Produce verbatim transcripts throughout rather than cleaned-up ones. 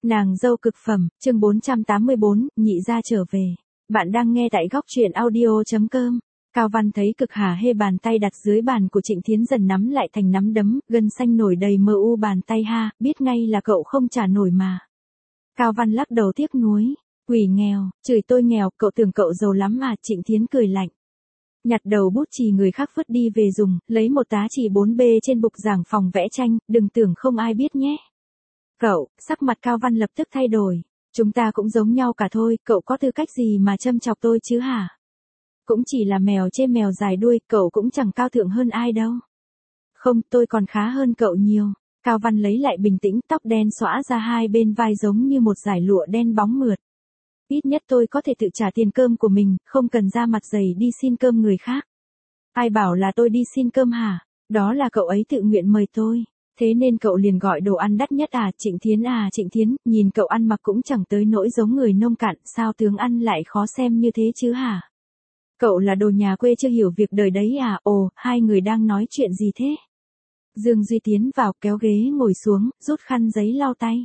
Nàng dâu cực phẩm, chương bốn trăm tám mươi bốn, nhị gia trở về. Bạn đang nghe tại góc truyện audio.com. Cao Văn thấy Cực Hà hê bàn tay đặt dưới bàn của Trịnh Thiến dần nắm lại thành nắm đấm, gân xanh nổi đầy mờ u bàn tay ha, biết ngay là cậu không trả nổi mà. Cao Văn lắc đầu tiếc nuối, quỷ nghèo, chửi tôi nghèo, cậu tưởng cậu giàu lắm mà. Trịnh Thiến cười lạnh. Nhặt đầu bút chì người khác vứt đi về dùng, lấy một tá chì bốn B trên bục giảng phòng vẽ tranh, đừng tưởng không ai biết nhé. Cậu, sắc mặt Cao Văn lập tức thay đổi. Chúng ta cũng giống nhau cả thôi, cậu có tư cách gì mà châm chọc tôi chứ hả? Cũng chỉ là mèo chê mèo dài đuôi, cậu cũng chẳng cao thượng hơn ai đâu. Không, tôi còn khá hơn cậu nhiều. Cao Văn lấy lại bình tĩnh, tóc đen xõa ra hai bên vai giống như một dải lụa đen bóng mượt. Ít nhất tôi có thể tự trả tiền cơm của mình, không cần ra mặt dày đi xin cơm người khác. Ai bảo là tôi đi xin cơm hả? Đó là cậu ấy tự nguyện mời tôi. Thế nên cậu liền gọi đồ ăn đắt nhất à? Trịnh Thiến à? Trịnh Thiến, nhìn cậu ăn mặc cũng chẳng tới nỗi giống người nông cạn, sao tướng ăn lại khó xem như thế chứ hả? Cậu là đồ nhà quê chưa hiểu việc đời đấy à? Ồ, hai người đang nói chuyện gì thế? Dương Duy tiến vào, kéo ghế ngồi xuống, rút khăn giấy lau tay.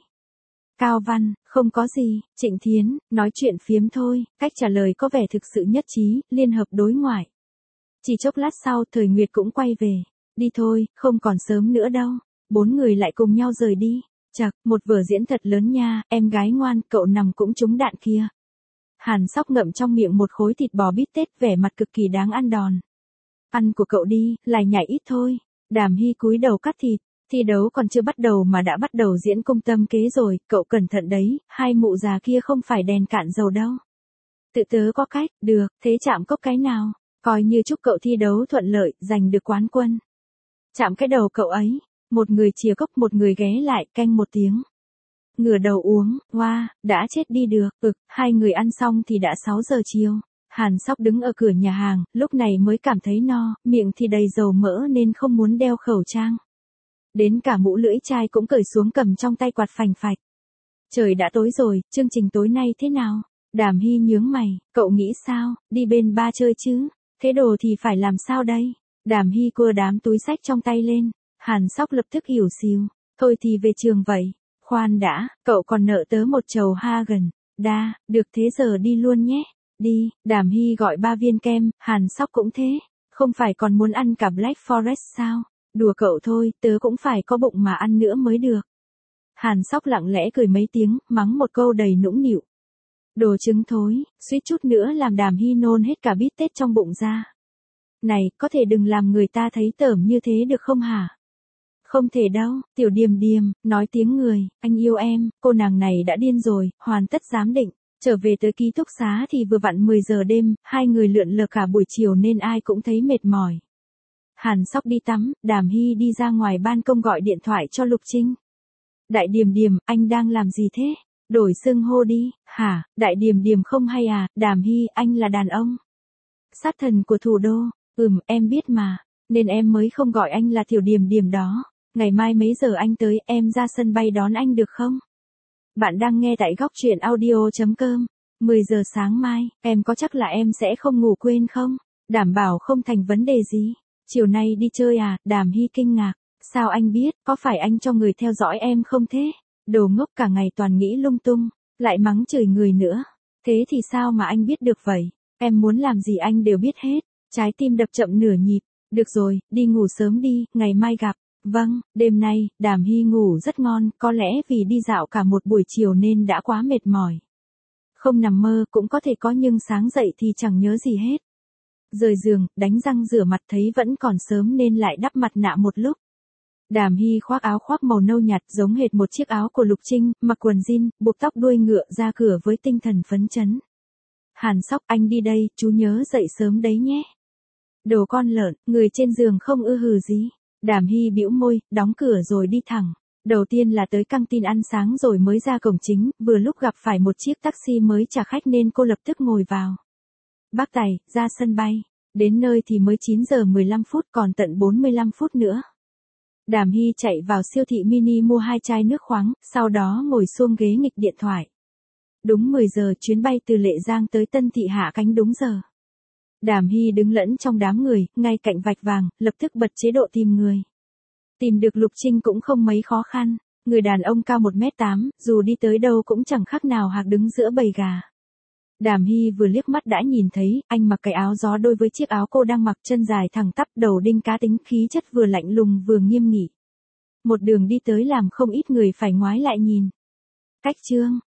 Cao Văn, không có gì. Trịnh Thiến, nói chuyện phiếm thôi. Cách trả lời có vẻ thực sự nhất trí, liên hợp đối ngoại. Chỉ chốc lát sau, Thời Nguyệt cũng quay về. Đi thôi, không còn sớm nữa đâu. Bốn người lại cùng nhau rời đi. Chậc, một vở diễn thật lớn nha, em gái ngoan, cậu nằm cũng trúng đạn kia. Hàn Sóc ngậm trong miệng một khối thịt bò bít tết, vẻ mặt cực kỳ đáng ăn đòn. Ăn của cậu đi, lại nhảy ít thôi. Đàm Hy cúi đầu cắt thịt. Thi đấu còn chưa bắt đầu mà đã bắt đầu diễn công tâm kế rồi, cậu cẩn thận đấy, hai mụ già kia không phải đèn cạn dầu đâu. Tự tớ có cách, được, thế chạm cốc cái nào, coi như chúc cậu thi đấu thuận lợi, giành được quán quân. Chạm cái đầu cậu ấy, một người chìa cốc một người ghé lại, canh một tiếng. Ngửa đầu uống, hoa, wow, đã chết đi được, ực, hai người ăn xong thì đã sáu giờ chiều. Hàn Sóc đứng ở cửa nhà hàng, lúc này mới cảm thấy no, miệng thì đầy dầu mỡ nên không muốn đeo khẩu trang. Đến cả mũ lưỡi chai cũng cởi xuống cầm trong tay quạt phành phạch. Trời đã tối rồi, chương trình tối nay thế nào? Đàm Hy nhướng mày, cậu nghĩ sao, đi bên ba chơi chứ? Thế đồ thì phải làm sao đây? Đàm Hy cua đám túi xách trong tay lên. Hàn Sóc lập tức hiểu xìu. Thôi thì về trường vậy. Khoan đã, cậu còn nợ tớ một chầu ha gần. Đa, được thế giờ đi luôn nhé. Đi, Đàm Hy gọi ba viên kem, Hàn Sóc cũng thế. Không phải còn muốn ăn cả Black Forest sao? Đùa cậu thôi, tớ cũng phải có bụng mà ăn nữa mới được. Hàn Sóc lặng lẽ cười mấy tiếng, mắng một câu đầy nũng nịu. Đồ trứng thối, suýt chút nữa làm Đàm Hy nôn hết cả bít tết trong bụng ra. Này, có thể đừng làm người ta thấy tởm như thế được không hả? Không thể đâu, Tiểu Điềm Điềm, nói tiếng người, anh yêu em, cô nàng này đã điên rồi, hoàn tất giám định. Trở về tới ký túc xá thì vừa vặn mười giờ đêm, hai người lượn lờ cả buổi chiều nên ai cũng thấy mệt mỏi. Hàn Sóc đi tắm, Đàm Hy đi ra ngoài ban công gọi điện thoại cho Lục Trinh. Đại Điềm Điềm, anh đang làm gì thế? Đổi xưng hô đi, hả? Đại Điềm Điềm không hay à? Đàm Hy, anh là đàn ông. Sát thần của thủ đô, ừm, em biết mà, nên em mới không gọi anh là Tiểu Điềm Điềm đó. Ngày mai mấy giờ anh tới, em ra sân bay đón anh được không? Bạn đang nghe tại góc truyện audio.com. mười giờ sáng mai, em có chắc là em sẽ không ngủ quên không? Đảm bảo không thành vấn đề gì. Chiều nay đi chơi à? Đàm Hy kinh ngạc. Sao anh biết, có phải anh cho người theo dõi em không thế? Đồ ngốc cả ngày toàn nghĩ lung tung, lại mắng chửi người nữa. Thế thì sao mà anh biết được vậy? Em muốn làm gì anh đều biết hết. Trái tim đập chậm nửa nhịp. Được rồi, đi ngủ sớm đi, ngày mai gặp. Vâng, đêm nay, Đàm Hy ngủ rất ngon, có lẽ vì đi dạo cả một buổi chiều nên đã quá mệt mỏi. Không nằm mơ cũng có thể có nhưng sáng dậy thì chẳng nhớ gì hết. Rời giường, đánh răng rửa mặt thấy vẫn còn sớm nên lại đắp mặt nạ một lúc. Đàm Hy khoác áo khoác màu nâu nhạt giống hệt một chiếc áo của Lục Trinh, mặc quần jean, buộc tóc đuôi ngựa ra cửa với tinh thần phấn chấn. Hàn Sóc, anh đi đây, chú nhớ dậy sớm đấy nhé. Đồ con lợn, người trên giường không ư hừ gì. Đàm Hy bĩu môi, đóng cửa rồi đi thẳng. Đầu tiên là tới căng tin ăn sáng rồi mới ra cổng chính, vừa lúc gặp phải một chiếc taxi mới trả khách nên cô lập tức ngồi vào. Bác Tài, ra sân bay. Đến nơi thì mới chín giờ mười lăm phút, còn tận bốn mươi lăm phút nữa. Đàm Hy chạy vào siêu thị mini mua hai chai nước khoáng, sau đó ngồi xuống ghế nghịch điện thoại. Đúng mười giờ chuyến bay từ Lệ Giang tới Tân Thị hạ cánh đúng giờ. Đàm Hy đứng lẫn trong đám người, ngay cạnh vạch vàng, lập tức bật chế độ tìm người. Tìm được Lục Trinh cũng không mấy khó khăn, Người đàn ông cao một mét tám, dù đi tới đâu cũng chẳng khác nào hạc đứng giữa bầy gà. Đàm Hy vừa liếc mắt đã nhìn thấy, anh mặc cái áo gió đôi với chiếc áo cô đang mặc, chân dài thẳng tắp, đầu đinh cá tính, khí chất vừa lạnh lùng vừa nghiêm nghị. Một đường đi tới làm không ít người phải ngoái lại nhìn. Cách Trương,